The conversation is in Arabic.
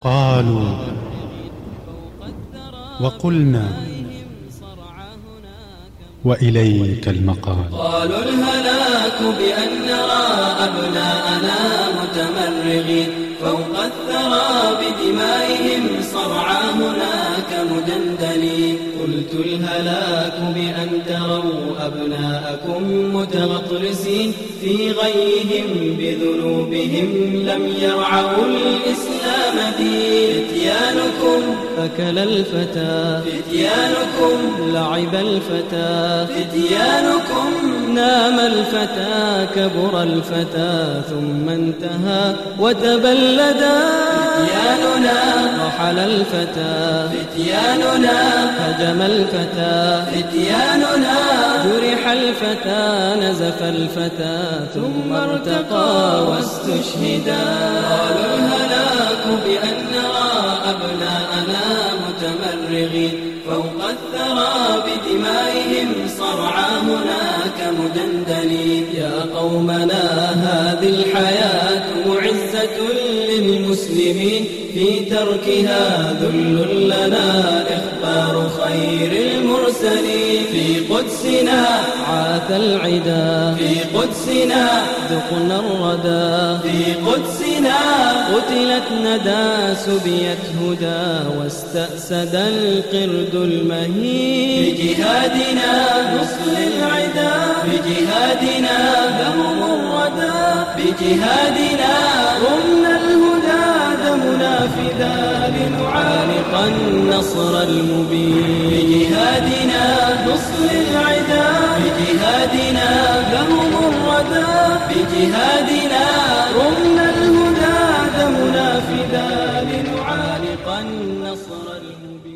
قالوا وقلنا وإليك المقال. قالوا الهلاك بأن نرى أبناءنا متمرغين فوق الثرى بدمائهم صرعى هناك مدندلين. قلت الهلاك بأن تروا أبناءكم متغطرسين في غيهم بذنوبهم لم يرعوا الإسلام دين. فتيانكم أكل الفتى، فتيانكم لعب الفتى، فتيانكم نام الفتى، كبر الفتى ثم انتهى وتبلدا. فتياننا رحل الفتى، فتياننا هجم الفتى، فتياننا جرح الفتى، نزف الفتى ثم ارتقى واستشهدا. قالوا الهلاك بأن نرى أبناءنا متمرغين فوق الثرى بدمائهم صرعى هناك مدندلين. يا قومنا هذه الحياة معزة للمسلمين في تركها ذل لنا إخبار خير المرسلين. في قدسنا عاث العدا، في قدسنا ذقنا الردى، في قدسنا قتلت ندى سبيت هدى واستأسد القرد المهين. بجهادنا نصل العدا، بجهادنا ذم الردى، بجهادنا رمنا الهدى دمنا فدا لنعانق النصر المبين. بجهادنا نصل العدا، بجهادنا ذم الردى، بجهادنا رمنا الهدى دمنا فدا لنعانق النصر المبين.